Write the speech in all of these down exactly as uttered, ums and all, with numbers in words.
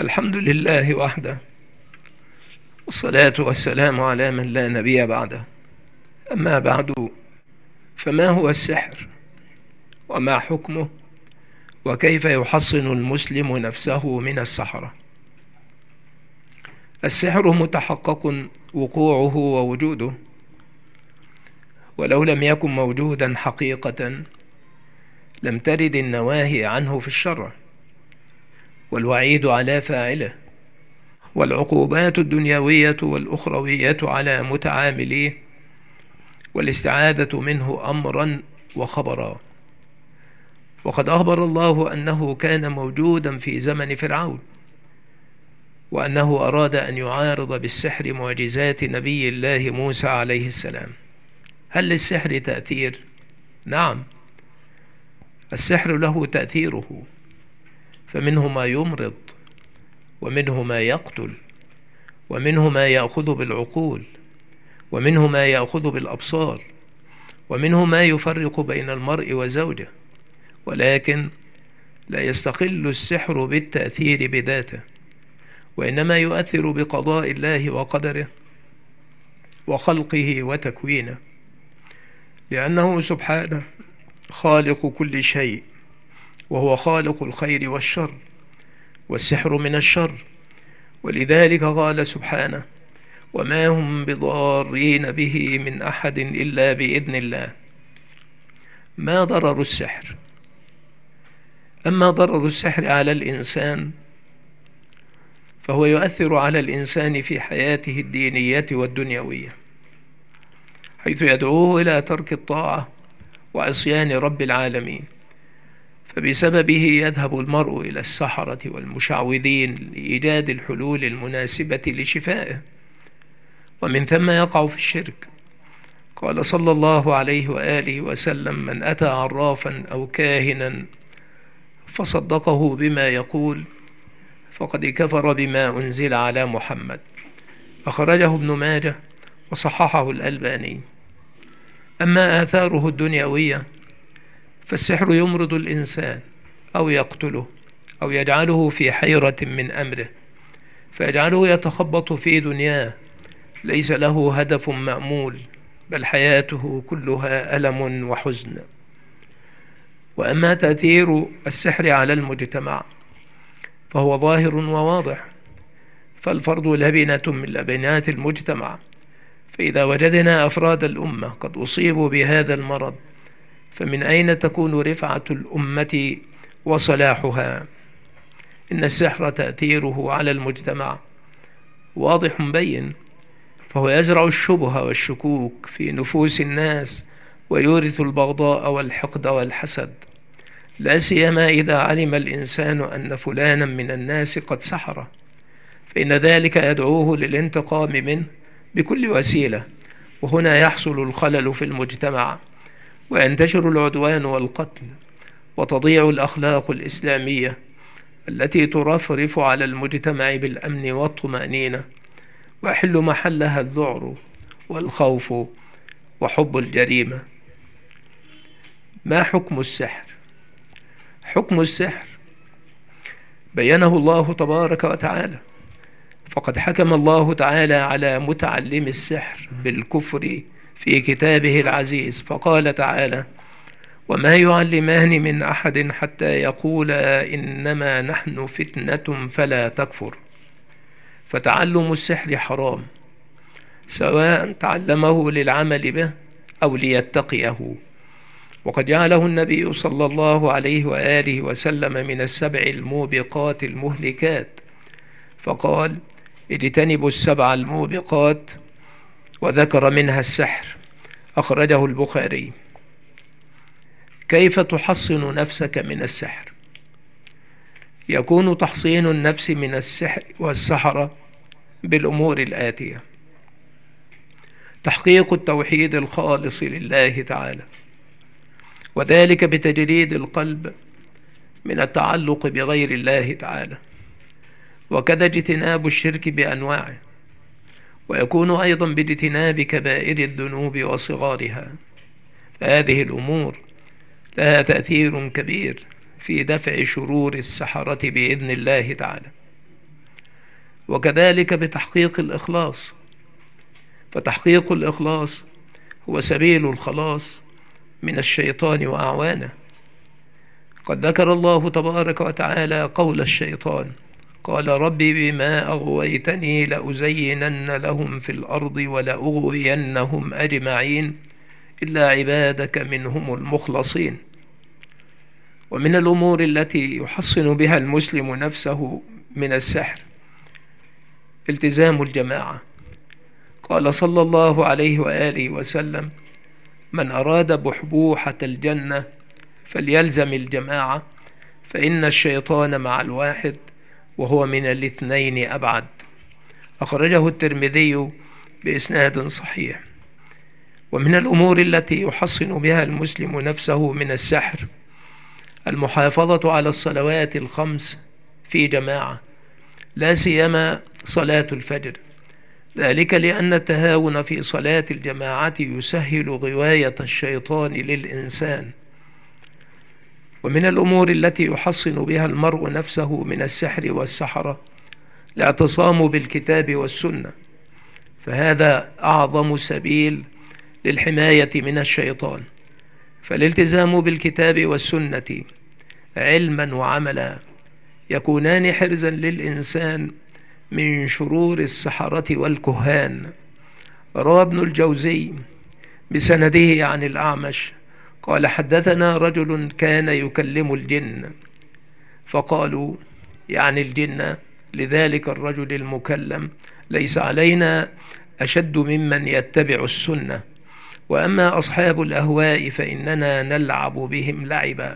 الحمد لله وحده، والصلاة والسلام على من لا نبي بعده. أما بعد، فما هو السحر وما حكمه وكيف يحصن المسلم نفسه من السحرة؟ السحر متحقق وقوعه ووجوده، ولو لم يكن موجودا حقيقة لم ترد النواهي عنه في الشرع والوعيد على فاعله والعقوبات الدنيوية والأخروية على متعامليه والاستعاذة منه أمرا وخبرا. وقد أخبر الله أنه كان موجودا في زمن فرعون، وأنه أراد أن يعارض بالسحر معجزات نبي الله موسى عليه السلام. هل للسحر تأثير؟ نعم، السحر له تأثيره، فمنه ما يمرض، ومنه ما يقتل، ومنه ما يأخذ بالعقول، ومنه ما يأخذ بالأبصار، ومنه ما يفرق بين المرء وزوجه. ولكن لا يستقل السحر بالتأثير بذاته، وإنما يؤثر بقضاء الله وقدره وخلقه وتكوينه، لأنه سبحانه خالق كل شيء، وهو خالق الخير والشر، والسحر من الشر. ولذلك قال سبحانه: وما هم بضارين به من أحد إلا بإذن الله. ما ضرر السحر؟ أما ضرر السحر على الإنسان فهو يؤثر على الإنسان في حياته الدينية والدنيوية، حيث يدعوه إلى ترك الطاعة وعصيان رب العالمين، فبسببه يذهب المرء إلى السحرة والمشعوذين لإيجاد الحلول المناسبة لشفائه، ومن ثم يقع في الشرك. قال صلى الله عليه وآله وسلم: من أتى عرافا أو كاهنا فصدقه بما يقول فقد كفر بما أنزل على محمد. أخرجه ابن ماجه وصححه الألباني. أما آثاره الدنيوية فالسحر يمرض الإنسان أو يقتله أو يجعله في حيرة من أمره، فيجعله يتخبط في دنياه ليس له هدف مأمول، بل حياته كلها ألم وحزن. وأما تأثير السحر على المجتمع فهو ظاهر وواضح، فالفرد لبنة من لبنات المجتمع، فإذا وجدنا أفراد الأمة قد أصيبوا بهذا المرض فمن أين تكون رفعة الأمة وصلاحها؟ إن السحر تأثيره على المجتمع واضح بين، فهو يزرع الشبهة والشكوك في نفوس الناس ويورث البغضاء والحقد والحسد، لا سيما إذا علم الإنسان أن فلانا من الناس قد سحره، فإن ذلك يدعوه للانتقام منه بكل وسيلة، وهنا يحصل الخلل في المجتمع، وينتشر العدوان والقتل، وتضيع الأخلاق الإسلامية التي ترفرف على المجتمع بالأمن والطمأنينة، ويحل محلها الذعر والخوف وحب الجريمة. ما حكم السحر؟ حكم السحر بينه الله تبارك وتعالى، فقد حكم الله تعالى على متعلم السحر بالكفر في كتابه العزيز، فقال تعالى: وما يعلمان من أحد حتى يقولا إنما نحن فتنة فلا تكفر. فتعلم السحر حرام، سواء تعلمه للعمل به أو ليتقيه، وقد جعله النبي صلى الله عليه وآله وسلم من السبع الموبقات المهلكات، فقال: اجتنبوا السبع الموبقات، وذكر منها السحر. أخرجه البخاري. كيف تحصن نفسك من السحر؟ يكون تحصين النفس من السحر والسحرة بالأمور الآتية: تحقيق التوحيد الخالص لله تعالى، وذلك بتجريد القلب من التعلق بغير الله تعالى، وكذا اجتناب الشرك بأنواعه، ويكون أيضا باجتناب كبائر الذنوب وصغارها. فهذه الأمور لها تأثير كبير في دفع شرور السحرة بإذن الله تعالى. وكذلك بتحقيق الإخلاص، فتحقيق الإخلاص هو سبيل الخلاص من الشيطان وأعوانه. قد ذكر الله تبارك وتعالى قول الشيطان: قال ربي بما أغويتني لأزينن لهم في الأرض ولأغوينهم أجمعين إلا عبادك منهم المخلصين. ومن الأمور التي يحصن بها المسلم نفسه من السحر التزام الجماعة. قال صلى الله عليه وآله وسلم: من أراد بحبوحة الجنة فليلزم الجماعة، فإن الشيطان مع الواحد وهو من الاثنين أبعد. أخرجه الترمذي بإسناد صحيح. ومن الأمور التي يحصن بها المسلم نفسه من السحر المحافظة على الصلوات الخمس في جماعة، لا سيما صلاة الفجر، ذلك لأن التهاون في صلاة الجماعة يسهل غواية الشيطان للإنسان. ومن الأمور التي يحصن بها المرء نفسه من السحر والسحرة الاعتصام بالكتاب والسنة، فهذا أعظم سبيل للحماية من الشيطان. فالالتزام بالكتاب والسنة علما وعملا يكونان حرزا للإنسان من شرور السحرة والكهان. روى ابن الجوزي بسنده عن الأعمش قال: حدثنا رجل كان يكلم الجن، فقالوا يعني الجن لذلك الرجل المكلم ليس علينا أشد ممن يتبع السنة، وأما أصحاب الأهواء فإننا نلعب بهم لعبا.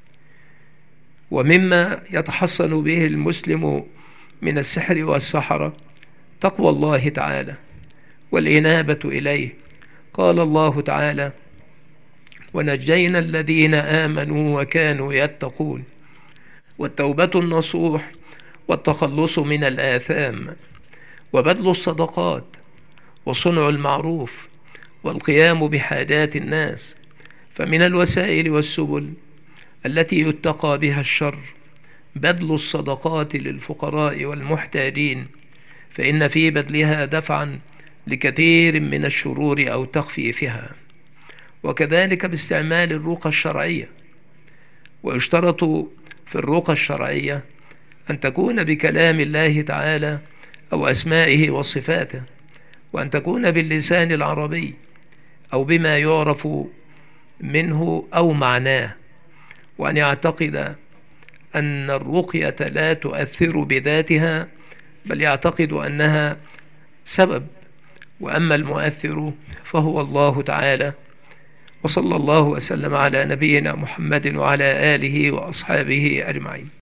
ومما يتحصن به المسلم من السحر والسحرة تقوى الله تعالى والإنابة إليه. قال الله تعالى: ونجينا الذين آمنوا وكانوا يتقون. والتوبة النصوح والتخلص من الآثام وبذل الصدقات وصنع المعروف والقيام بحاجات الناس، فمن الوسائل والسبل التي يتقى بها الشر بذل الصدقات للفقراء والمحتاجين، فإن في بذلها دفعا لكثير من الشرور أو تخفيفها. وكذلك باستعمال الرقى الشرعية، ويشترط في الرقى الشرعية أن تكون بكلام الله تعالى أو أسمائه وصفاته، وأن تكون باللسان العربي أو بما يعرف منه أو معناه، وأن يعتقد أن الرقية لا تؤثر بذاتها بل يعتقد أنها سبب، وأما المؤثر فهو الله تعالى. وصلى الله وسلم على نبينا محمد وعلى آله وأصحابه أجمعين.